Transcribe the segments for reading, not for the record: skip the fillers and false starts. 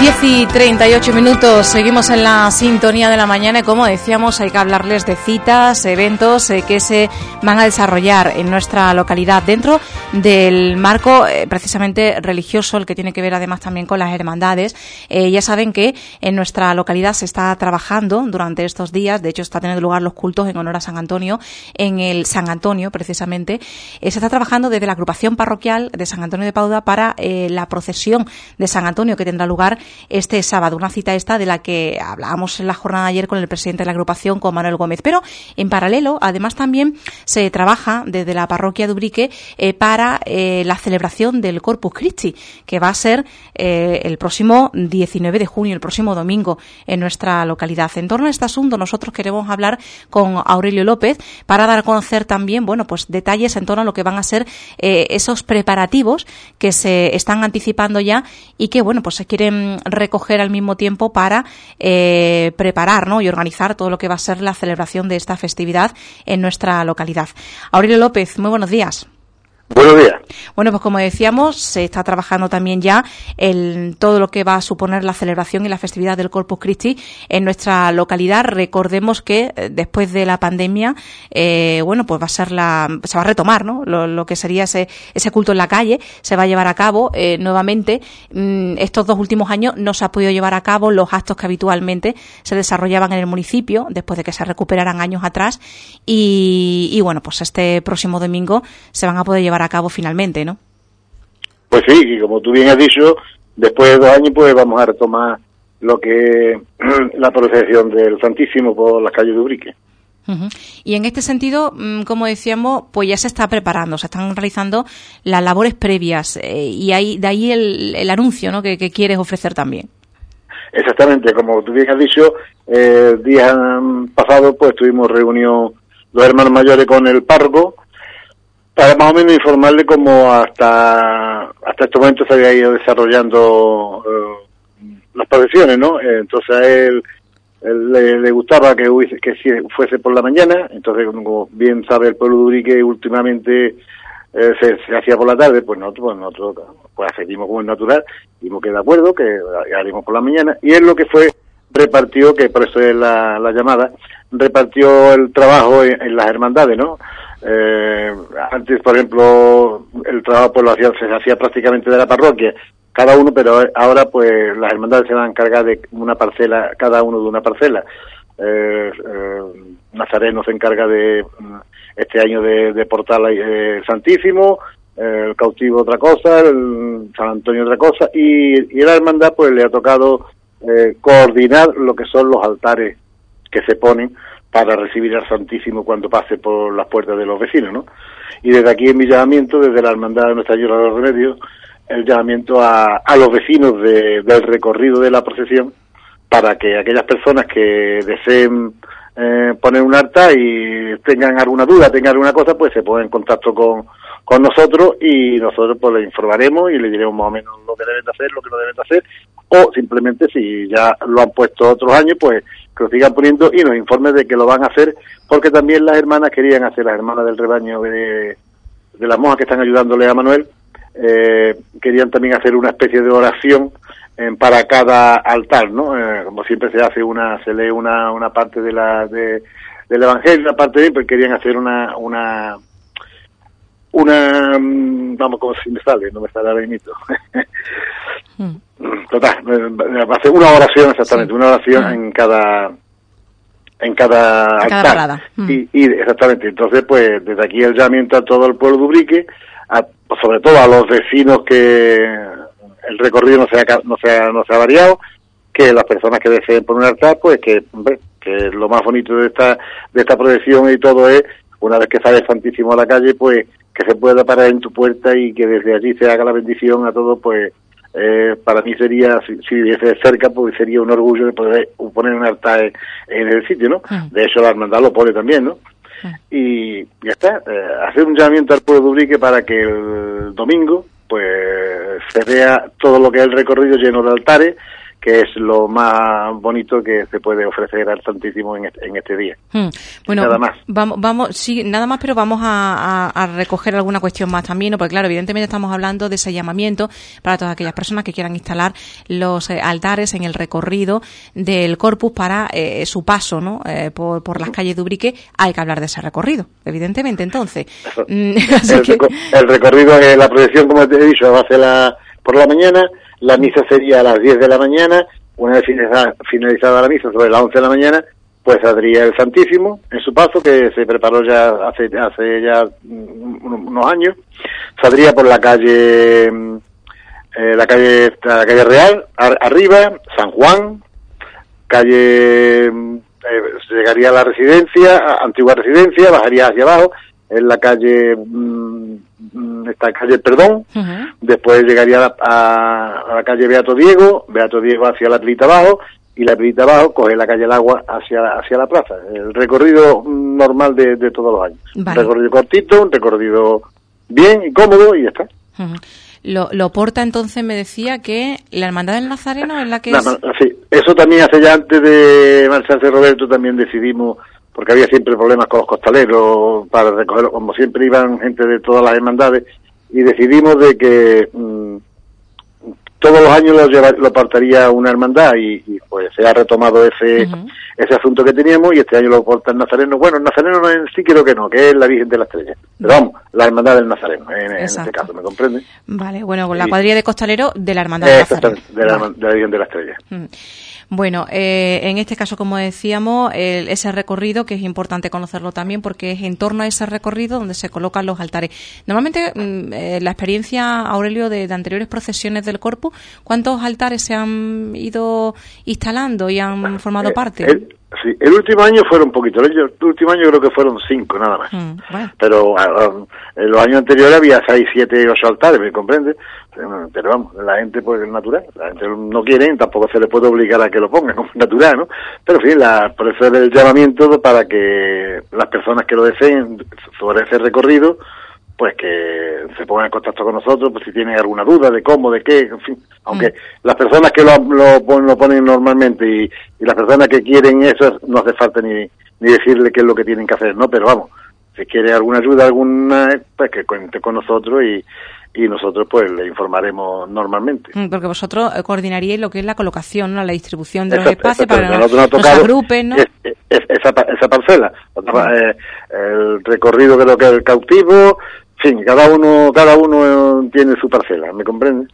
10:38, seguimos en la sintonía de la mañana y como decíamos hay que hablarles de citas, eventos que se van a desarrollar en nuestra localidad dentro del marco precisamente religioso, el que tiene que ver además también con las hermandades. Ya saben que en nuestra localidad se está trabajando durante estos días, de hecho está teniendo lugar los cultos en honor a San Antonio, en el San Antonio precisamente. Se está trabajando desde la agrupación parroquial de San Antonio de Padua para la procesión de San Antonio que tendrá lugar este sábado, una cita esta de la que hablábamos en la jornada de ayer con el presidente de la agrupación, con Manuel Gómez. Pero en paralelo, además también se trabaja desde la parroquia de Ubrique para la celebración del Corpus Christi, que va a ser el próximo 19 de junio, el próximo domingo en nuestra localidad. En torno a este asunto nosotros queremos hablar con Aurelio López para dar a conocer también, bueno, pues detalles en torno a lo que van a ser esos preparativos que se están anticipando ya y que, bueno, pues se quieren recoger al mismo tiempo para preparar, ¿no?, y organizar todo lo que va a ser la celebración de esta festividad en nuestra localidad. Aurelio López, muy buenos días. Buenos días. Bueno, pues como decíamos, se está trabajando también ya en todo lo que va a suponer la celebración y la festividad del Corpus Christi en nuestra localidad. Recordemos que después de la pandemia, bueno, pues se va a retomar, ¿no?, lo que sería ese culto en la calle, se va a llevar a cabo nuevamente. Estos 2 últimos años no se ha podido llevar a cabo los actos que habitualmente se desarrollaban en el municipio después de que se recuperaran años atrás y bueno, pues este próximo domingo se van a poder llevar a cabo finalmente, ¿no? Pues sí, y como tú bien has dicho, después de 2 años pues vamos a retomar lo que es la procesión del Santísimo por las calles de Ubrique. Uh-huh. Y en este sentido, como decíamos, pues ya se está preparando, se están realizando las labores previas y de ahí el anuncio, ¿no?, que quieres ofrecer también. Exactamente, como tú bien has dicho, días pasados pues tuvimos reunión los hermanos mayores con el párroco para más o menos informarle cómo hasta este momento se había ido desarrollando las procesiones, ¿no? Entonces a él le gustaba que fuese por la mañana, entonces como bien sabe el pueblo de Ubrique últimamente se hacía por la tarde, pues nosotros pues accedimos como es natural, dimos que de acuerdo, que haremos por la mañana, y él lo que repartió, que por eso es la llamada, repartió el trabajo en las hermandades, ¿no? Antes, por ejemplo, el trabajo pues se hacía prácticamente de la parroquia, cada uno, pero ahora pues las hermandades se van a encargar de una parcela, cada uno de una parcela. Nazareno se encarga este año de portar el Santísimo, el Cautivo otra cosa, el San Antonio otra cosa, y la hermandad pues le ha tocado coordinar lo que son los altares que se ponen para recibir al Santísimo cuando pase por las puertas de los vecinos, ¿no? Y desde aquí en mi llamamiento, desde la Hermandad de Nuestra Señora de los Remedios, el llamamiento a los vecinos del recorrido de la procesión, para que aquellas personas que deseen poner un altar y tengan alguna duda, tengan alguna cosa, pues se pongan en contacto con nosotros y nosotros pues les informaremos y les diremos más o menos lo que deben de hacer, lo que no deben de hacer, o simplemente si ya lo han puesto otros años, pues que lo sigan poniendo y nos informen de que lo van a hacer, porque también las hermanas querían hacer, las hermanas del rebaño de las monjas que están ayudándole a Manuel, querían también hacer una especie de oración para cada altar, ¿no? Como siempre se lee una parte del Evangelio, una parte de, pues querían hacer una vamos, como si me sale ahora mismo. Total, hacer una oración exactamente, una oración en cada altar. Y exactamente, entonces pues desde aquí el llamamiento a todo el pueblo de Ubrique, sobre todo a los vecinos, que el recorrido no sea variado, que las personas que deseen poner un altar, pues que lo más bonito de esta procesión y todo es, una vez que sale el Santísimo a la calle, pues que se pueda parar en tu puerta y que desde allí se haga la bendición a todos, pues para mí sería, si viviese cerca, pues sería un orgullo de poder poner un altar en el sitio, ¿no? De hecho la hermandad lo pone también, ¿no? Y ya está, hacer un llamamiento al pueblo de Ubrique para que el domingo pues se vea todo lo que es el recorrido lleno de altares, que es lo más bonito que se puede ofrecer al Santísimo en este día. Bueno, nada más. Nada más, pero vamos a recoger alguna cuestión más también, ¿no? Porque claro, evidentemente estamos hablando de ese llamamiento para todas aquellas personas que quieran instalar los altares en el recorrido del Corpus para su paso, ¿no? Por las calles de Ubrique. Hay que hablar de ese recorrido, evidentemente, entonces. El recorrido, la procesión, como te he dicho, va a ser por la mañana. La misa sería a las 10 de la mañana. Una vez finalizada la misa, sobre las 11 de la mañana, pues saldría el Santísimo en su paso, que se preparó ya hace ya unos años. Saldría por la calle Real, arriba, San Juan, llegaría a la residencia, antigua residencia, bajaría hacia abajo, en la calle, Perdón, después llegaría a la calle Beato Diego hacia la Pilita Abajo, y la Pilita Abajo coge la calle El Agua hacia la plaza. El recorrido normal de todos los años. Vale. Un recorrido cortito, un recorrido bien y cómodo, y ya está. Lo porta, entonces, me decía que la Hermandad del Nazareno es la que Sí, eso también hace ya antes de marcharse Roberto, también decidimos, porque había siempre problemas con los costaleros para recogerlos, como siempre iban gente de todas las hermandades, y decidimos de que todos los años lo portaría una hermandad, y pues se ha retomado ese asunto que teníamos, y este año lo porta el Nazareno. Bueno, el Nazareno en sí creo que no, que es la Virgen de la Estrella, pero vamos, la Hermandad del Nazareno, en este caso, ¿me comprende? Vale, bueno, con la cuadrilla de costaleros de la Hermandad del Nazareno. De la Virgen de la Estrella. Bueno, en este caso, como decíamos, ese recorrido, que es importante conocerlo también, porque es en torno a ese recorrido donde se colocan los altares. Normalmente, la experiencia, Aurelio, de anteriores procesiones del Corpus, ¿cuántos altares se han ido instalando y han formado parte? El último año fueron poquitos. El último año creo que fueron 5, nada más. Bueno. Pero en los años anteriores había 6, 7, 8 altares, ¿me comprendes? Pero vamos, la gente pues es natural. La gente no quiere, tampoco se le puede obligar a que lo pongan, como es natural, ¿no? Pero en fin, por eso es el llamamiento para que las personas que lo deseen sobre ese recorrido, pues que se pongan en contacto con nosotros, pues si tienen alguna duda de cómo, de qué, en fin. Aunque las personas que lo ponen normalmente y las personas que quieren eso, no hace falta ni decirle qué es lo que tienen que hacer, ¿no? Pero vamos, si quiere alguna ayuda, pues que cuente con nosotros y nosotros pues le informaremos normalmente. Porque vosotros coordinaríais lo que es la colocación, ¿no? La distribución de los espacios para los agrupen, ¿no? Esa parcela, el recorrido, creo que el cautivo, en fin, cada uno tiene su parcela, ¿me comprende?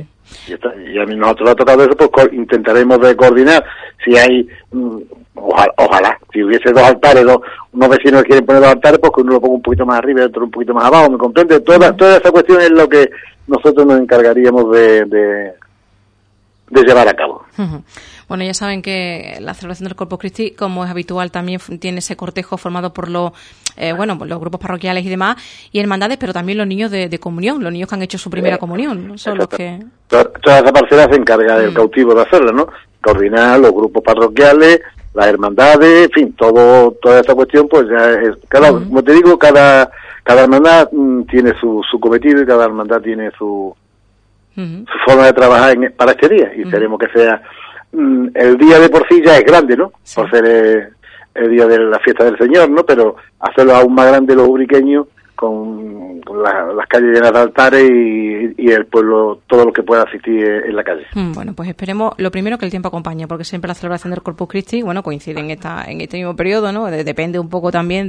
Y a mí nosotros ha tocado eso, pues intentaremos de coordinar. Si hay, ojalá, si hubiese 2 altares, unos vecinos que quieren poner 2 altares, pues que uno lo ponga un poquito más arriba y otro un poquito más abajo, ¿me comprende? Toda esa cuestión es lo que nosotros nos encargaríamos de llevar a cabo. Bueno, ya saben que la celebración del Corpus Christi, como es habitual, también tiene ese cortejo formado por los grupos parroquiales y demás, y hermandades, pero también los niños de comunión, los niños que han hecho su primera comunión, ¿no? Son los que... Toda esa parcela se encarga del cautivo de hacerla, ¿no? Coordinar los grupos parroquiales, las hermandades, en fin, toda esta cuestión, pues ya es... Como te digo, cada hermandad tiene su cometido, y cada hermandad tiene su forma de trabajar para este día, y esperemos que sea... el día de por sí ya es grande, ¿no? Sí. Por ser el día de la fiesta del Señor, ¿no? Pero hacerlo aún más grande los ubriqueños con las calles llenas de altares y el pueblo, todo lo que pueda asistir en la calle. Bueno, pues esperemos, lo primero, que el tiempo acompañe, porque siempre la celebración del Corpus Christi, bueno, coincide en este mismo periodo, ¿no? Depende un poco también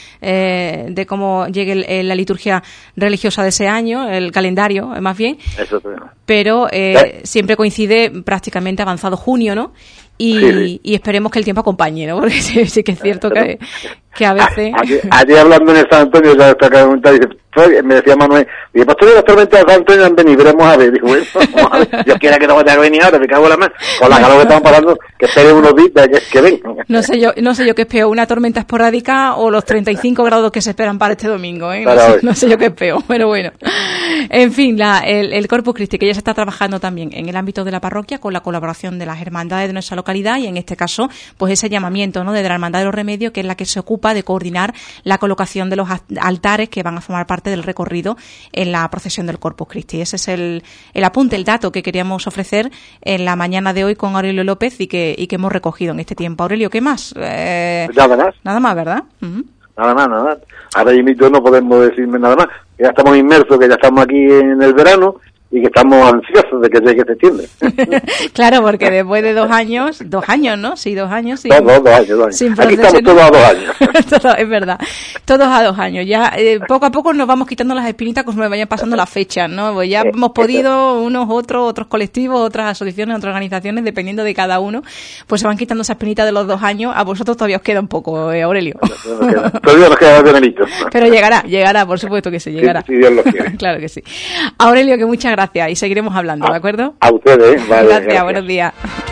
de cómo llegue la liturgia religiosa de ese año, el calendario, más bien. Eso sí. Pero siempre coincide prácticamente avanzado junio, ¿no? Y esperemos que el tiempo acompañe, ¿no? Porque sí que es cierto que a veces... Ayer hablando en el San Antonio, ya está comentando, me decía Manuel, dije, pues todas las tormentas de San Antonio han venido, veremos a ver. Dijo, bueno, vamos a ver, yo quiera que no vaya a venir ahora, me cago en la mano, con la calor que estamos pasando, que espere unos días que ven. No sé yo qué es peor, una tormenta esporádica o los 35 grados que se esperan para este domingo, ¿eh? No sé yo qué es peor, pero bueno. En fin, el Corpus Christi, que ya se está trabajando también en el ámbito de la parroquia con la colaboración de las hermandades de nuestra localidad, y en este caso, pues ese llamamiento, ¿no?, de la Hermandad de los Remedios, que es la que se ocupa de coordinar la colocación de los altares que van a formar parte parte del recorrido en la procesión del Corpus Christi. Ese es el apunte, el dato que queríamos ofrecer en la mañana de hoy con Aurelio López y que hemos recogido en este tiempo. Aurelio, ¿qué más? Nada más. Nada más, ¿verdad? Nada más. Ahora mismo no podemos decirme nada más. Ya estamos inmersos, que ya estamos aquí en el verano y que estamos ansiosos de que llegue septiembre. Claro, porque después de 2 años, ¿no? Sí, 2 años. Dos años. Aquí estamos todos a 2 años. Es verdad, todos a 2 años. Ya poco a poco nos vamos quitando las espinitas conforme vayan pasando las fechas, ¿no? Pues ya hemos podido, otros colectivos, otras asociaciones, otras organizaciones, dependiendo de cada uno, pues se van quitando esa espinita de los 2 años. A vosotros todavía os queda un poco, Aurelio. Todavía nos queda veranito. Pero llegará, por supuesto que sí, llegará. Si Dios lo quiere. Claro que sí. Aurelio, que muchas gracias y seguiremos hablando, ¿de acuerdo? A ustedes, vale. Gracias, buenos días.